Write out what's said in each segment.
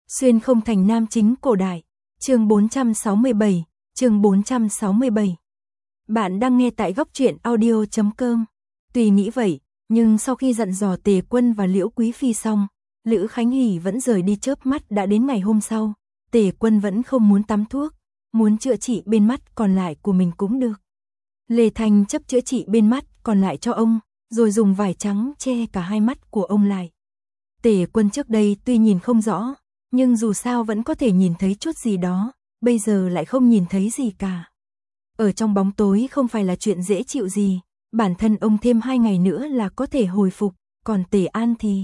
Xuyên không thành nam chính cổ đại. Chương 467, chương 467. Bạn đang nghe tại góc truyện audio.com. Tuy nghĩ vậy, nhưng sau khi dặn dò Tề Quân và Liễu Quý Phi xong, Lữ Khánh Hỷ vẫn rời đi chớp mắt. Đã đến ngày hôm sau, Tề Quân vẫn không muốn tắm thuốc, muốn chữa trị bên mắt còn lại của mình cũng được. Lê Thanh chấp chữa trị bên mắt còn lại cho ông, rồi dùng vải trắng che cả hai mắt của ông lại. Tề Quân trước đây tuy nhìn không rõ, nhưng dù sao vẫn có thể nhìn thấy chút gì đó, bây giờ lại không nhìn thấy gì cả. Ở trong bóng tối không phải là chuyện dễ chịu gì, bản thân ông thêm 2 ngày nữa là có thể hồi phục, còn Tề An thì...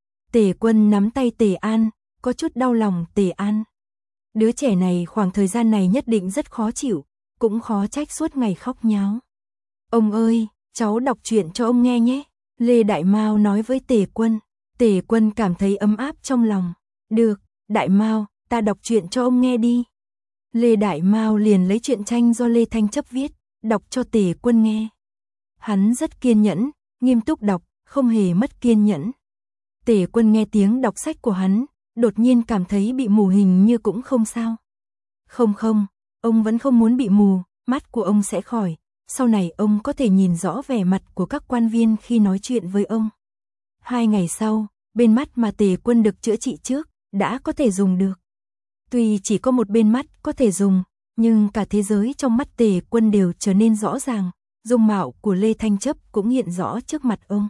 Tề Quân nắm tay Tề An, có chút đau lòng Tề An. Đứa trẻ này khoảng thời gian này nhất định rất khó chịu, cũng khó trách suốt ngày khóc nháo. Ông ơi, cháu đọc truyện cho ông nghe nhé, Lê Đại Mao nói với Tề Quân. Tề Quân cảm thấy ấm áp trong lòng. Được, Đại Mao, ta đọc truyện cho ông nghe đi. Lê Đại Mao liền lấy truyện tranh do Lê Thanh chấp viết, đọc cho Tề Quân nghe. Hắn rất kiên nhẫn, nghiêm túc đọc, không hề mất kiên nhẫn. Tề Quân nghe tiếng đọc sách của hắn, đột nhiên cảm thấy bị mù hình như cũng không sao. Không, ông vẫn không muốn bị mù, mắt của ông sẽ khỏi, sau này ông có thể nhìn rõ vẻ mặt của các quan viên khi nói chuyện với ông. 2 ngày sau, bên mắt mà Tề Quân được chữa trị trước, đã có thể dùng được. Tuy chỉ có một bên mắt có thể dùng, nhưng cả thế giới trong mắt Tề Quân đều trở nên rõ ràng, dung mạo của Lê Thanh chấp cũng hiện rõ trước mặt ông.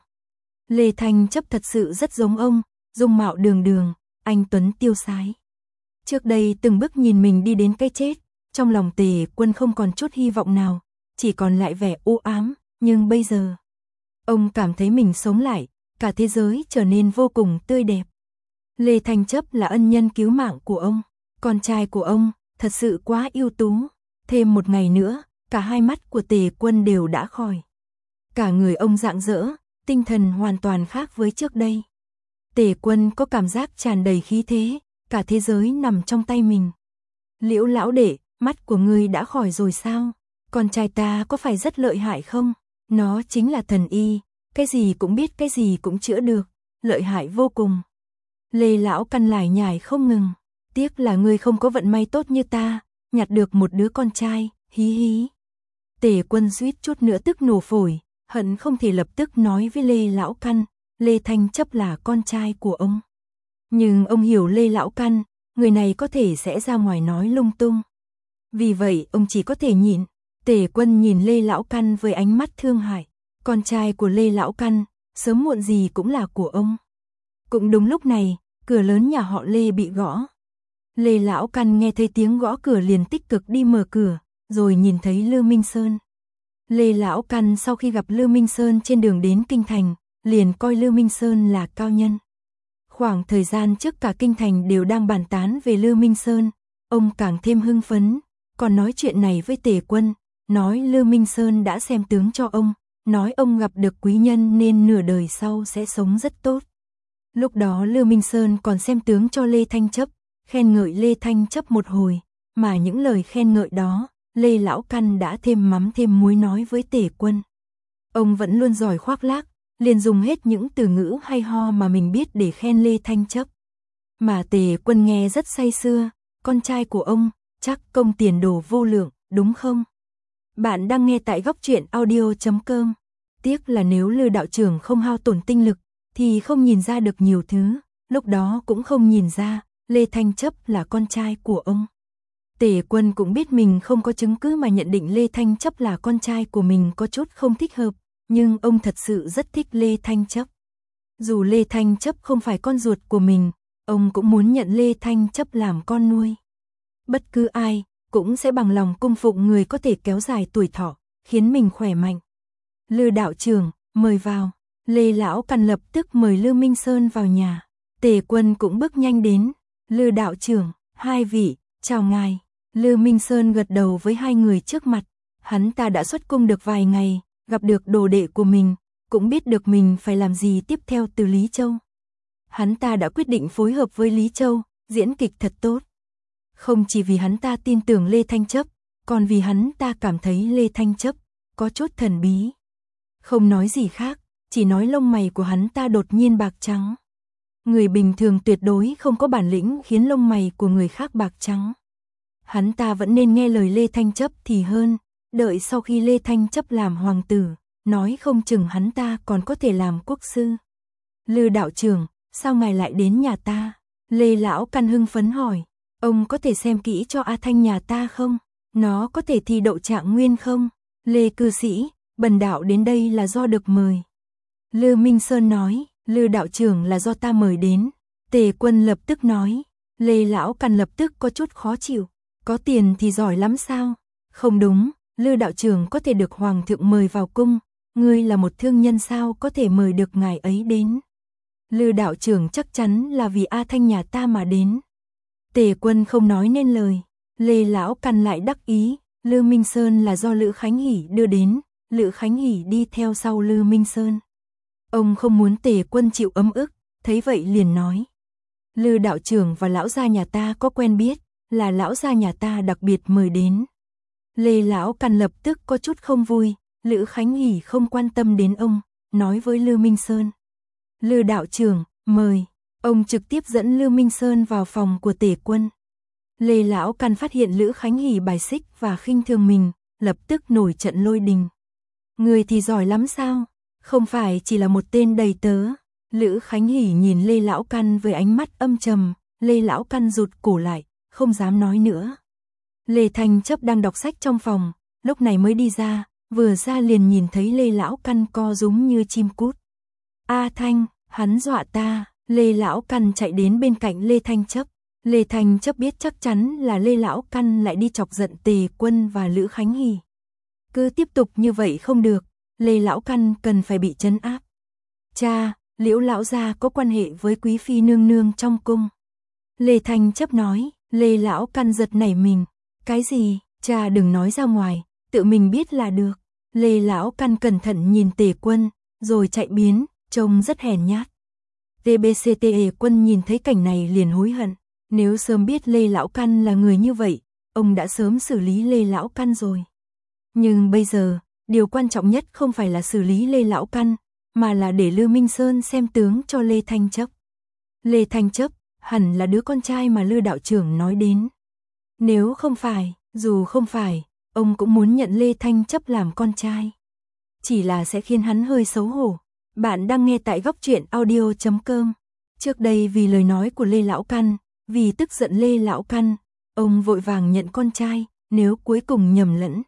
Lê Thanh chấp thật sự rất giống ông, dung mạo đường đường, anh tuấn tiêu sái. Trước đây từng bước nhìn mình đi đến cái chết, trong lòng Tề Quân không còn chút hy vọng nào, chỉ còn lại vẻ u ám, nhưng bây giờ, ông cảm thấy mình sống lại, cả thế giới trở nên vô cùng tươi đẹp. Lê Thanh chấp là ân nhân cứu mạng của ông, con trai của ông, thật sự quá ưu tú. Thêm 1 ngày nữa, cả hai mắt của Tề Quân đều đã khỏi. Cả người ông rạng rỡ, tinh thần hoàn toàn khác với trước đây. Tề Quân có cảm giác tràn đầy khí thế, cả thế giới nằm trong tay mình. Liễu lão đệ, mắt của ngươi đã khỏi rồi sao? Con trai ta có phải rất lợi hại không? Nó chính là thần y, cái gì cũng biết, cái gì cũng chữa được, lợi hại vô cùng. Lê lão căn lải nhải không ngừng, tiếc là ngươi không có vận may tốt như ta, nhặt được một đứa con trai, hí hí. Tề Quân suýt chút nữa tức nổ phổi, hận không thể lập tức nói với Lê lão căn, Lê Thanh chấp là con trai của ông. Nhưng ông hiểu Lê lão căn, người này có thể sẽ ra ngoài nói lung tung. Vì vậy ông chỉ có thể nhịn. Tề Quân nhìn Lê lão căn với ánh mắt thương hại. Con trai của Lê lão căn, sớm muộn gì cũng là của ông. Cũng đúng lúc này, cửa lớn nhà họ Lê bị gõ. Lê lão căn nghe thấy tiếng gõ cửa liền tích cực đi mở cửa, rồi nhìn thấy Lư Minh Sơn. Lê lão căn sau khi gặp Lư Minh Sơn trên đường đến kinh thành, liền coi Lư Minh Sơn là cao nhân. Khoảng thời gian trước cả kinh thành đều đang bàn tán về Lư Minh Sơn, ông càng thêm hưng phấn, còn nói chuyện này với Tề Quân, nói Lư Minh Sơn đã xem tướng cho ông, nói ông gặp được quý nhân nên nửa đời sau sẽ sống rất tốt. Lúc đó Lư Minh Sơn còn xem tướng cho Lê Thanh chấp, khen ngợi Lê Thanh chấp một hồi, mà những lời khen ngợi đó, Lê lão căn đã thêm mắm thêm muối nói với Tề Quân. Ông vẫn luôn giỏi khoác lác, liền dùng hết những từ ngữ hay ho mà mình biết để khen Lê Thanh chấp. Mà Tề Quân nghe rất say sưa, con trai của ông, chắc công tiền đồ vô lượng, đúng không? Bạn đang nghe tại góc truyện audio.com. Tiếc là nếu Lư đạo trưởng không hao tổn tinh lực, thì không nhìn ra được nhiều thứ, lúc đó cũng không nhìn ra, Lê Thanh chấp là con trai của ông. Tề Quân cũng biết mình không có chứng cứ mà nhận định Lê Thanh chấp là con trai của mình có chút không thích hợp, nhưng ông thật sự rất thích Lê Thanh chấp. Dù Lê Thanh chấp không phải con ruột của mình, ông cũng muốn nhận Lê Thanh chấp làm con nuôi. Bất cứ ai, cũng sẽ bằng lòng cung phụng người có thể kéo dài tuổi thọ, khiến mình khỏe mạnh. Lư đạo trưởng, mời vào. Lê lão căn lập tức mời Lư Minh Sơn vào nhà. Tề Quân cũng bước nhanh đến. Lư đạo trưởng, 2 vị, chào ngài. Lư Minh Sơn gật đầu với 2 người trước mặt. Hắn ta đã xuất cung được vài ngày, gặp được đồ đệ của mình, cũng biết được mình phải làm gì tiếp theo từ Lý Châu. Hắn ta đã quyết định phối hợp với Lý Châu, diễn kịch thật tốt. Không chỉ vì hắn ta tin tưởng Lê Thanh chấp, còn vì hắn ta cảm thấy Lê Thanh chấp có chút thần bí. Không nói gì khác, chỉ nói lông mày của hắn ta đột nhiên bạc trắng. người bình thường tuyệt đối không có bản lĩnh khiến lông mày của người khác bạc trắng. Hắn ta vẫn nên nghe lời Lê Thanh Chấp thì hơn, đợi sau khi Lê Thanh Chấp làm hoàng tử, nói không chừng hắn ta còn có thể làm quốc sư. Lư đạo trưởng, sao ngài lại đến nhà ta? Lê Lão Căn hưng phấn hỏi, ông có thể xem kỹ cho A Thanh nhà ta không? Nó có thể thi đậu trạng nguyên không? Lê cư sĩ, bần đạo đến đây là do được mời. Lư Minh Sơn nói, Lư đạo trưởng là do ta mời đến. Tề Quân lập tức nói, Lê Lão Căn lập tức có chút khó chịu, có tiền thì giỏi lắm sao? Không đúng, Lư đạo trưởng có thể được hoàng thượng mời vào cung, ngươi là một thương nhân sao có thể mời được ngài ấy đến? Lư đạo trưởng chắc chắn là vì A Thanh nhà ta mà đến. Tề Quân không nói nên lời. Lê Lão Căn lại đắc ý, Lư Minh Sơn là do Lữ Khánh Hỷ đưa đến, Lữ Khánh Hỷ đi theo sau Lư Minh Sơn. Ông không muốn Tề Quân chịu ấm ức, thấy vậy liền nói. Lư đạo trưởng và lão gia nhà ta có quen biết, là lão gia nhà ta đặc biệt mời đến. Lê Lão Căn lập tức có chút không vui, Lữ Khánh Hỷ không quan tâm đến ông, nói với Lư Minh Sơn. Lư đạo trưởng, mời. Ông trực tiếp dẫn Lư Minh Sơn vào phòng của Tề Quân. Lê Lão Căn phát hiện Lữ Khánh Hỷ bài xích và khinh thường mình, lập tức nổi trận lôi đình. Người thì giỏi lắm sao? Không phải chỉ là một tên đầy tớ. Lữ Khánh Hỷ nhìn Lê Lão Căn với ánh mắt âm trầm, Lê Lão Căn rụt cổ lại, không dám nói nữa. Lê Thanh Chấp đang đọc sách trong phòng, lúc này mới đi ra, vừa ra liền nhìn thấy Lê Lão Căn co rúm như chim cút. A Thanh, hắn dọa ta. Lê Lão Căn chạy đến bên cạnh Lê Thanh Chấp. Lê Thanh Chấp biết chắc chắn là Lê Lão Căn lại đi chọc giận Tề Quân và Lữ Khánh Hỷ. Cứ tiếp tục như vậy không được, Lê Lão Căn cần phải bị trấn áp. Cha, Liễu lão gia có quan hệ với quý phi nương nương trong cung. Lê Thanh Chấp nói. Lê Lão Căn giật nảy mình. Cái gì? Cha đừng nói ra ngoài, tự mình biết là được. Lê Lão Căn cẩn thận nhìn Tề Quân, rồi chạy biến, trông rất hèn nhát. TBCTE Quân nhìn thấy cảnh này liền hối hận. Nếu sớm biết Lê Lão Căn là người như vậy, ông đã sớm xử lý Lê Lão Căn rồi. Nhưng bây giờ, điều quan trọng nhất không phải là xử lý Lê Lão Căn, mà là để Lư Minh Sơn xem tướng cho Lê Thanh Chấp. Lê Thanh Chấp, hẳn là đứa con trai mà Lư đạo trưởng nói đến. Nếu không phải, dù không phải, ông cũng muốn nhận Lê Thanh Chấp làm con trai. Chỉ là sẽ khiến hắn hơi xấu hổ. Bạn đang nghe tại góc truyện audio.com. Trước đây vì lời nói của Lê Lão Căn, vì tức giận Lê Lão Căn, ông vội vàng nhận con trai, nếu cuối cùng nhầm lẫn.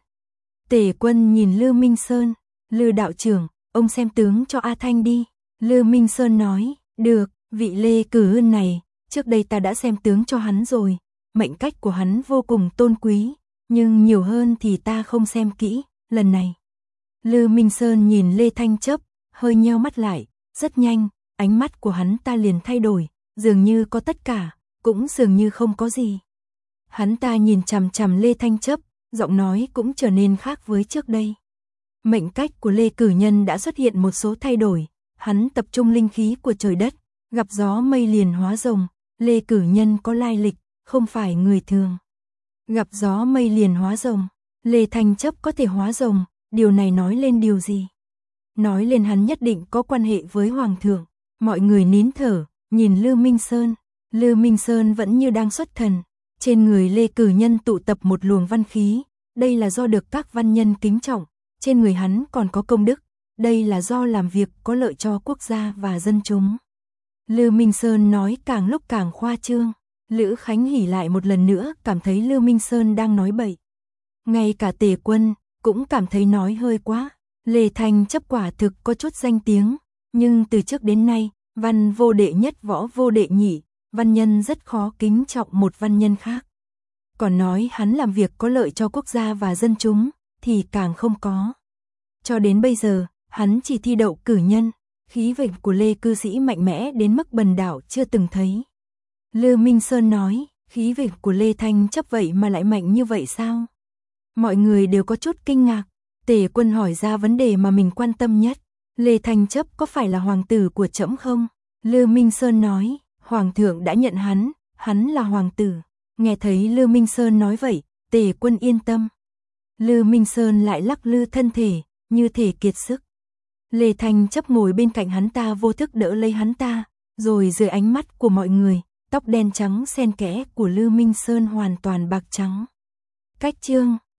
Tề Quân nhìn Lư Minh Sơn, Lư đạo trưởng, ông xem tướng cho A Thanh đi. Lư Minh Sơn nói, được, vị Lê Cử Ươn này, trước đây ta đã xem tướng cho hắn rồi, mệnh cách của hắn vô cùng tôn quý, nhưng nhiều hơn thì ta không xem kỹ, lần này. Lư Minh Sơn nhìn Lê Thanh Chấp, hơi nheo mắt lại, rất nhanh, ánh mắt của hắn ta liền thay đổi, dường như có tất cả, cũng dường như không có gì. Hắn ta nhìn chằm chằm Lê Thanh Chấp, giọng nói cũng trở nên khác với trước đây. Mệnh cách của Lê Cử Nhân đã xuất hiện một số thay đổi, hắn tập trung linh khí của trời đất, gặp gió mây liền hóa rồng, Lê Cử Nhân có lai lịch, không phải người thường. Gặp gió mây liền hóa rồng, Lê Thanh Chấp có thể hóa rồng, điều này nói lên điều gì? Nói lên hắn nhất định có quan hệ với Hoàng thượng. Mọi người nín thở, nhìn Lư Minh Sơn. Lư Minh Sơn vẫn như đang xuất thần. Trên người Lê Cử Nhân tụ tập một luồng văn khí. Đây là do được các văn nhân kính trọng. Trên người hắn còn có công đức. Đây là do làm việc có lợi cho quốc gia và dân chúng. Lư Minh Sơn nói càng lúc càng khoa trương. Lữ Khánh Hỷ lại một lần nữa cảm thấy Lư Minh Sơn đang nói bậy. Ngay cả Tề Quân cũng cảm thấy nói hơi quá. Lê Thanh Chấp quả thực có chút danh tiếng, nhưng từ trước đến nay, văn vô đệ nhất võ vô đệ nhị, văn nhân rất khó kính trọng một văn nhân khác. Còn nói hắn làm việc có lợi cho quốc gia và dân chúng, thì càng không có. Cho đến bây giờ, hắn chỉ thi đậu cử nhân, khí vận của Lê cư sĩ mạnh mẽ đến mức bần đạo chưa từng thấy. Lư Minh Sơn nói, khí vận của Lê Thanh Chấp vậy mà lại mạnh như vậy sao? Mọi người đều có chút kinh ngạc. Tề Quân hỏi ra vấn đề mà mình quan tâm nhất. Lê Thanh Chấp có phải là hoàng tử của trẫm không? Lư Minh Sơn nói, hoàng thượng đã nhận hắn là hoàng tử. Nghe thấy Lư Minh Sơn nói vậy, Tề Quân yên tâm. Lư Minh Sơn lại lắc lư thân thể, như thể kiệt sức. Lê Thanh Chấp ngồi bên cạnh hắn ta vô thức đỡ lấy hắn ta, Rồi dưới ánh mắt của mọi người, tóc đen trắng xen kẽ của Lư Minh Sơn hoàn toàn bạc trắng. Cách chương